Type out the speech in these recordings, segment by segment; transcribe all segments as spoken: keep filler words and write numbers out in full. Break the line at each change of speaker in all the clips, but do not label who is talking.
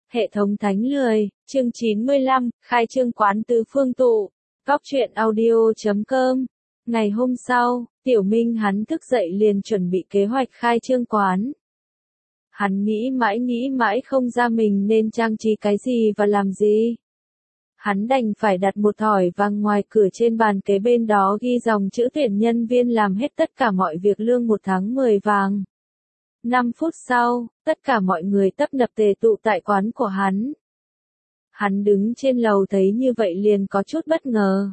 Hệ thống thánh lười, chương chín mươi lăm, khai trương quán tứ phương tụ. Góc truyện audio chấm com. Ngày hôm sau, Tiểu Minh hắn thức dậy liền chuẩn bị kế hoạch khai trương quán. Hắn nghĩ mãi nghĩ mãi không ra mình nên trang trí cái gì và làm gì. Hắn đành phải đặt một thỏi vàng ngoài cửa trên bàn kế bên đó ghi dòng chữ tuyển nhân viên làm hết tất cả mọi việc lương một tháng mười vàng. Năm phút sau, tất cả mọi người tấp nập tề tụ tại quán của hắn. Hắn đứng trên lầu thấy như vậy liền có chút bất ngờ.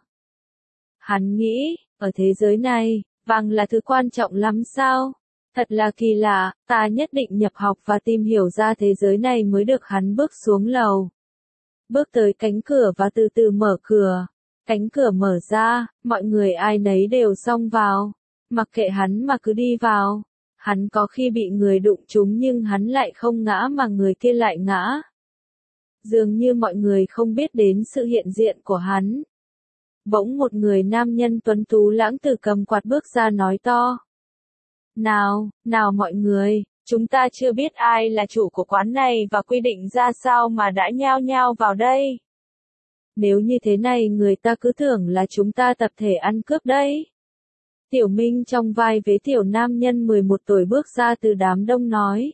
Hắn nghĩ, ở thế giới này, vàng là thứ quan trọng lắm sao? Thật là kỳ lạ, ta nhất định nhập học và tìm hiểu ra thế giới này mới được. Hắn bước xuống lầu. Bước tới cánh cửa và từ từ mở cửa. Cánh cửa mở ra, mọi người ai nấy đều xông vào. Mặc kệ hắn mà cứ đi vào. Hắn có khi bị người đụng trúng nhưng hắn lại không ngã mà người kia lại ngã. Dường như mọi người không biết đến sự hiện diện của hắn. Bỗng một người nam nhân tuấn tú lãng từ cầm quạt bước ra nói to. Nào, nào mọi người, chúng ta chưa biết ai là chủ của quán này và quy định ra sao mà đã nhao nhao vào đây. Nếu như thế này người ta cứ tưởng là chúng ta tập thể ăn cướp đấy. Tiểu Minh trong vai vế tiểu nam nhân mười một tuổi bước ra từ đám đông nói.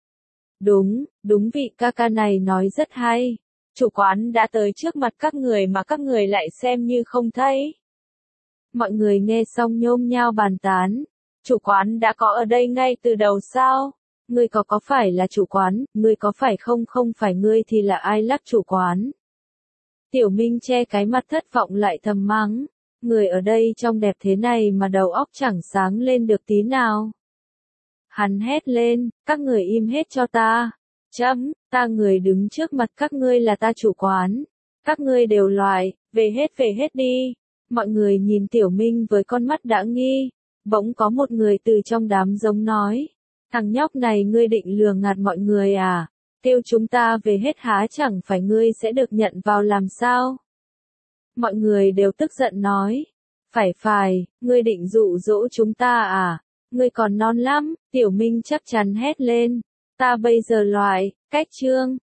Đúng, đúng vị ca ca này nói rất hay. Chủ quán đã tới trước mặt các người mà các người lại xem như không thấy. Mọi người nghe xong nhôm nhao bàn tán. Chủ quán đã có ở đây ngay từ đầu sao? Ngươi có có phải là chủ quán, ngươi có phải không không phải ngươi thì là ai lắc chủ quán? Tiểu Minh che cái mặt thất vọng lại thầm mắng. Người ở đây trông đẹp thế này mà đầu óc chẳng sáng lên được tí nào. Hắn hét lên, các người im hết cho ta. Chấm, ta người đứng trước mặt các ngươi là ta chủ quán. Các ngươi đều loại, về hết về hết đi. Mọi người nhìn Tiểu Minh với con mắt đã nghi. Bỗng có một người từ trong đám giống nói. Thằng nhóc này ngươi định lừa gạt mọi người à? Kêu chúng ta về hết há chẳng phải ngươi sẽ được nhận vào làm sao? Mọi người đều tức giận nói. Phải phải, ngươi định dụ dỗ chúng ta à? Ngươi còn non lắm, Tiểu Minh chắc chắn hét lên. Ta bây giờ loại, cách trương,